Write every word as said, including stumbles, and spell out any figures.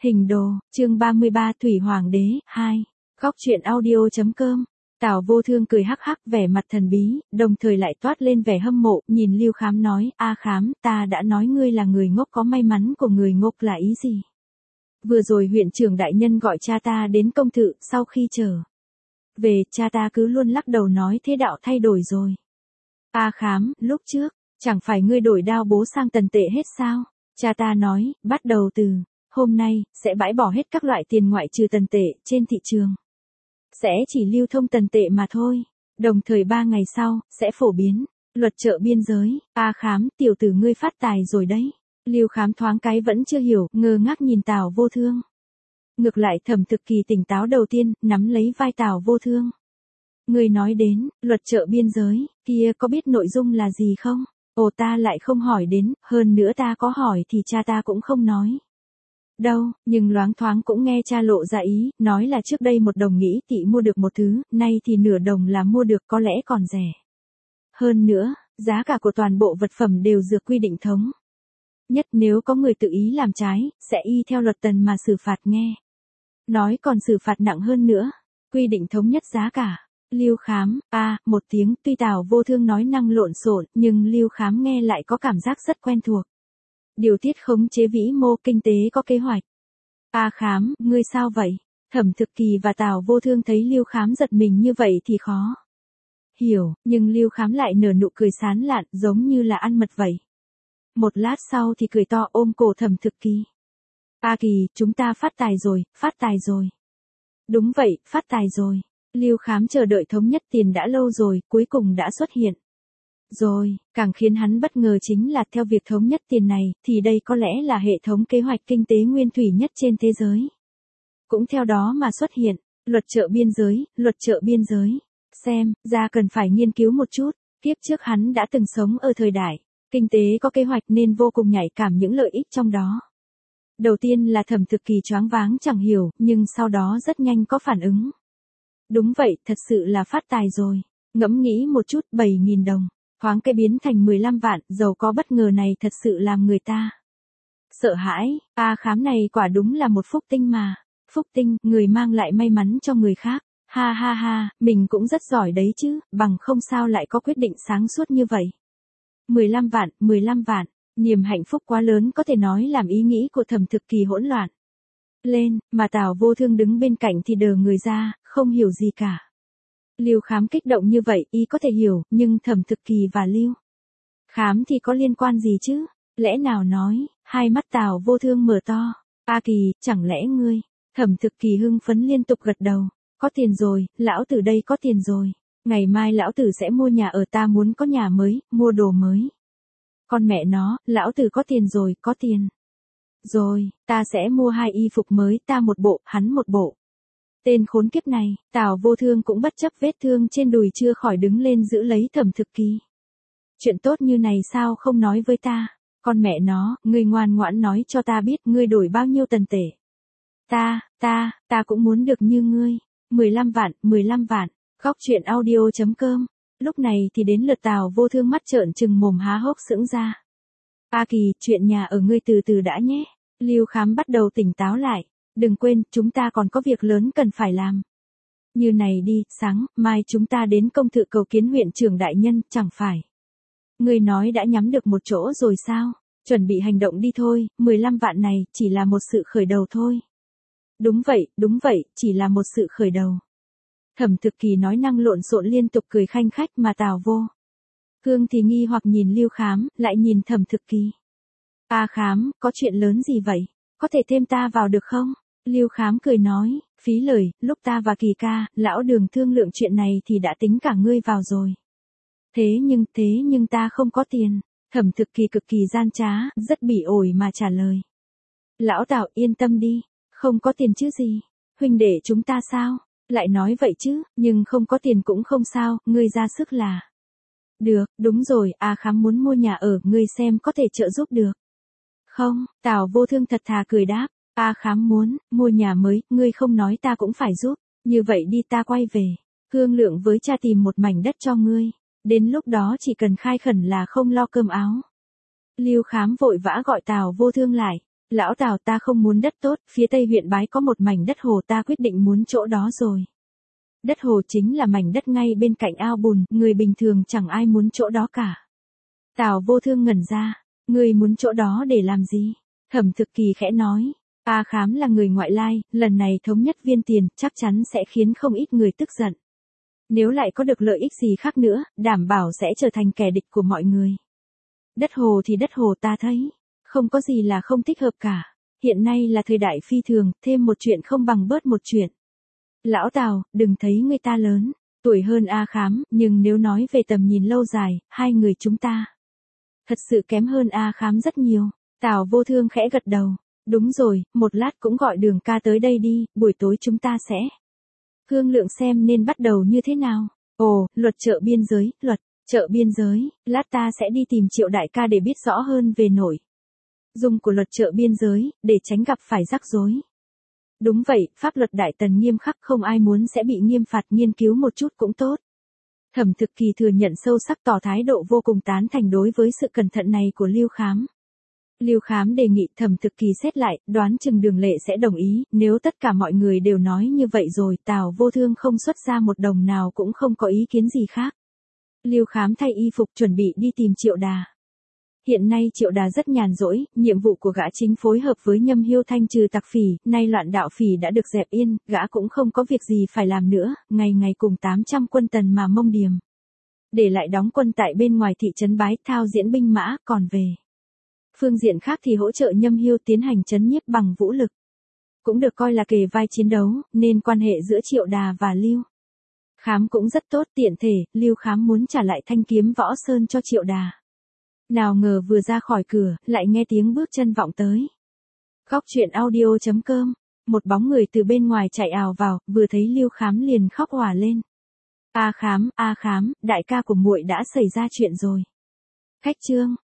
Hình đồ, chương ba mươi ba Thủy Hoàng đế, hai. Góc truyện audio chấm com. Tào Vô Thương cười hắc hắc vẻ mặt thần bí, đồng thời lại toát lên vẻ hâm mộ, nhìn Lưu Khám nói, A Khám, ta đã nói ngươi là người ngốc, có may mắn của người ngốc là ý gì? Vừa rồi huyện trưởng đại nhân gọi cha ta đến công thự, sau khi trở về, cha ta cứ luôn lắc đầu nói thế đạo thay đổi rồi. A Khám, lúc trước, chẳng phải ngươi đổi đao bố sang tần tệ hết sao? Cha ta nói, bắt đầu từ hôm nay, sẽ bãi bỏ hết các loại tiền ngoại trừ tần tệ trên thị trường. Sẽ chỉ lưu thông tần tệ mà thôi. Đồng thời ba ngày sau, sẽ phổ biến luật chợ biên giới. A Khám, tiểu tử ngươi phát tài rồi đấy. Lưu Khám thoáng cái vẫn chưa hiểu, ngơ ngác nhìn Tào Vô Thương. Ngược lại Thẩm Thực Kỳ tỉnh táo đầu tiên, nắm lấy vai Tào Vô Thương. Ngươi nói đến, luật chợ biên giới, kia có biết nội dung là gì không? Ồ, ta lại không hỏi đến, hơn nữa ta có hỏi thì cha ta cũng không nói đâu, nhưng loáng thoáng cũng nghe cha lộ ra ý, nói là trước đây một đồng nghĩ tỷ mua được một thứ, nay thì nửa đồng là mua được, có lẽ còn rẻ. Hơn nữa, giá cả của toàn bộ vật phẩm đều dựa quy định thống nhất, nếu có người tự ý làm trái, sẽ y theo luật tần mà xử phạt nghe. Nói còn xử phạt nặng hơn nữa, quy định thống nhất giá cả. Lưu Khám, a, à, một tiếng, tuy Tào Vô Thương nói năng lộn xộn, nhưng Lưu Khám nghe lại có cảm giác rất quen thuộc. Điều tiết khống chế vĩ mô kinh tế có kế hoạch. A Khám, ngươi sao vậy? Thẩm Thực Kỳ và Tào Vô Thương thấy Lưu Khám giật mình như vậy thì khó hiểu, nhưng Lưu Khám lại nở nụ cười sán lạn, giống như là ăn mật vậy. Một lát sau thì cười to ôm cổ Thẩm Thực Kỳ. A Kỳ, chúng ta phát tài rồi, phát tài rồi. Đúng vậy, phát tài rồi. Lưu Khám chờ đợi thống nhất tiền đã lâu rồi, cuối cùng đã xuất hiện. Rồi, càng khiến hắn bất ngờ chính là theo việc thống nhất tiền này, thì đây có lẽ là hệ thống kế hoạch kinh tế nguyên thủy nhất trên thế giới. Cũng theo đó mà xuất hiện, luật chợ biên giới, luật chợ biên giới. Xem, ra cần phải nghiên cứu một chút, kiếp trước hắn đã từng sống ở thời đại, kinh tế có kế hoạch nên vô cùng nhạy cảm những lợi ích trong đó. Đầu tiên là Thẩm Thực Kỳ choáng váng chẳng hiểu, nhưng sau đó rất nhanh có phản ứng. Đúng vậy, thật sự là phát tài rồi. Ngẫm nghĩ một chút, bảy nghìn đồng. Thoáng cái biến thành mười lăm vạn, giàu có bất ngờ này thật sự làm người ta sợ hãi. A Khám này quả đúng là một phúc tinh mà. Phúc tinh, người mang lại may mắn cho người khác. Ha ha ha, mình cũng rất giỏi đấy chứ, bằng không sao lại có quyết định sáng suốt như vậy. mười lăm vạn, mười lăm vạn, niềm hạnh phúc quá lớn có thể nói làm ý nghĩ của Thẩm Thực Kỳ hỗn loạn lên, mà Tào Vô Thương đứng bên cạnh thì đờ người ra, không hiểu gì cả. Lưu Khám kích động như vậy, y có thể hiểu, nhưng Thẩm Thực Kỳ và Lưu Khám thì có liên quan gì chứ? Lẽ nào nói, hai mắt Tào Vô Thương mở to. A Kỳ, chẳng lẽ ngươi? Thẩm Thực Kỳ hưng phấn liên tục gật đầu. Có tiền rồi, lão tử đây có tiền rồi. Ngày mai lão tử sẽ mua nhà ở, ta muốn có nhà mới, mua đồ mới. Con mẹ nó, lão tử có tiền rồi, có tiền rồi, ta sẽ mua hai y phục mới, ta một bộ, hắn một bộ. Tên khốn kiếp này, Tào Vô Thương cũng bất chấp vết thương trên đùi chưa khỏi đứng lên giữ lấy Thẩm Thực Kỳ. Chuyện tốt như này sao không nói với ta? Con mẹ nó, ngươi ngoan ngoãn nói cho ta biết ngươi đổi bao nhiêu tần tệ. Ta, ta, ta cũng muốn được như ngươi. mười lăm vạn, mười lăm vạn. Góc truyện audio chấm com. Lúc này thì đến lượt Tào Vô Thương mắt trợn trừng mồm há hốc sững ra. A Kỳ, chuyện nhà ở ngươi từ từ đã nhé. Lưu Khám bắt đầu tỉnh táo lại. Đừng quên, chúng ta còn có việc lớn cần phải làm. Như này đi, sáng, mai chúng ta đến công thự cầu kiến huyện trưởng đại nhân, chẳng phải. Ngươi nói đã nhắm được một chỗ rồi sao? Chuẩn bị hành động đi thôi, mười lăm vạn này, chỉ là một sự khởi đầu thôi. Đúng vậy, đúng vậy, chỉ là một sự khởi đầu. Thẩm Thực Kỳ nói năng lộn xộn liên tục cười khanh khách mà Tào Vô Thương thì nghi hoặc nhìn Lưu Khám, lại nhìn Thẩm Thực Kỳ. A Khám, có chuyện lớn gì vậy? Có thể thêm ta vào được không? Lưu Khám cười nói, phí lời, lúc ta và Kỳ ca, lão Đường thương lượng chuyện này thì đã tính cả ngươi vào rồi. Thế nhưng, thế nhưng ta không có tiền. Thẩm Thực Kỳ cực kỳ gian trá, rất bỉ ổi mà trả lời. Lão Tào yên tâm đi, không có tiền chứ gì. Huynh đệ chúng ta sao? Lại nói vậy chứ, nhưng không có tiền cũng không sao, ngươi ra sức là được. Đúng rồi, A Khám muốn mua nhà ở, ngươi xem có thể trợ giúp được không? Tào Vô Thương thật thà cười đáp. A Khám muốn mua nhà mới, ngươi không nói ta cũng phải giúp. Như vậy đi, ta quay về thương lượng với cha tìm một mảnh đất cho ngươi. Đến lúc đó chỉ cần khai khẩn là không lo cơm áo. Lưu Khám vội vã gọi Tào Vô Thương lại. Lão Tào, ta không muốn đất tốt, phía tây huyện Bái có một mảnh đất hồ, ta quyết định muốn chỗ đó rồi. Đất hồ chính là mảnh đất ngay bên cạnh ao bùn, người bình thường chẳng ai muốn chỗ đó cả. Tào Vô Thương ngẩn ra, người muốn chỗ đó để làm gì? Thẩm Thực Kỳ khẽ nói, A Khám là người ngoại lai, lần này thống nhất viên tiền, chắc chắn sẽ khiến không ít người tức giận. Nếu lại có được lợi ích gì khác nữa, đảm bảo sẽ trở thành kẻ địch của mọi người. Đất hồ thì đất hồ, ta thấy, không có gì là không thích hợp cả. Hiện nay là thời đại phi thường, thêm một chuyện không bằng bớt một chuyện. Lão Tào, đừng thấy người ta lớn, tuổi hơn A Khám, nhưng nếu nói về tầm nhìn lâu dài, hai người chúng ta thật sự kém hơn A Khám rất nhiều. Tào Vô Thương khẽ gật đầu, đúng rồi, một lát cũng gọi Đường ca tới đây đi, buổi tối chúng ta sẽ thương lượng xem nên bắt đầu như thế nào. Ồ, luật chợ biên giới, luật chợ biên giới, lát ta sẽ đi tìm Triệu đại ca để biết rõ hơn về nội dung của luật chợ biên giới, để tránh gặp phải rắc rối. Đúng vậy, pháp luật Đại Tần nghiêm khắc, không ai muốn sẽ bị nghiêm phạt, nghiên cứu một chút cũng tốt. Thẩm Thực Kỳ thừa nhận sâu sắc, tỏ thái độ vô cùng tán thành đối với sự cẩn thận này của Lưu Khám. Lưu Khám đề nghị, Thẩm Thực Kỳ xét lại, đoán chừng Đường Lệ sẽ đồng ý, nếu tất cả mọi người đều nói như vậy rồi, Tào Vô Thương không xuất ra một đồng nào cũng không có ý kiến gì khác. Lưu Khám thay y phục chuẩn bị đi tìm Triệu Đà. Hiện nay Triệu Đà rất nhàn rỗi, nhiệm vụ của gã chính phối hợp với Nhâm Hiêu thanh trừ tặc phỉ, nay loạn đạo phỉ đã được dẹp yên, gã cũng không có việc gì phải làm nữa, ngày ngày cùng tám trăm quân Tần mà mông điềm. Để lại đóng quân tại bên ngoài thị trấn Bái, thao diễn binh mã, còn về phương diện khác thì hỗ trợ Nhâm Hiêu tiến hành trấn nhiếp bằng vũ lực. Cũng được coi là kề vai chiến đấu, nên quan hệ giữa Triệu Đà và Lưu Khám cũng rất tốt, tiện thể, Lưu Khám muốn trả lại thanh kiếm Võ Sơn cho Triệu Đà. Nào ngờ vừa ra khỏi cửa, lại nghe tiếng bước chân vọng tới. Góc truyện audio chấm com, một bóng người từ bên ngoài chạy ào vào, vừa thấy Lưu Khám liền khóc òa lên. A Khám, A Khám, đại ca của muội đã xảy ra chuyện rồi. Khách chương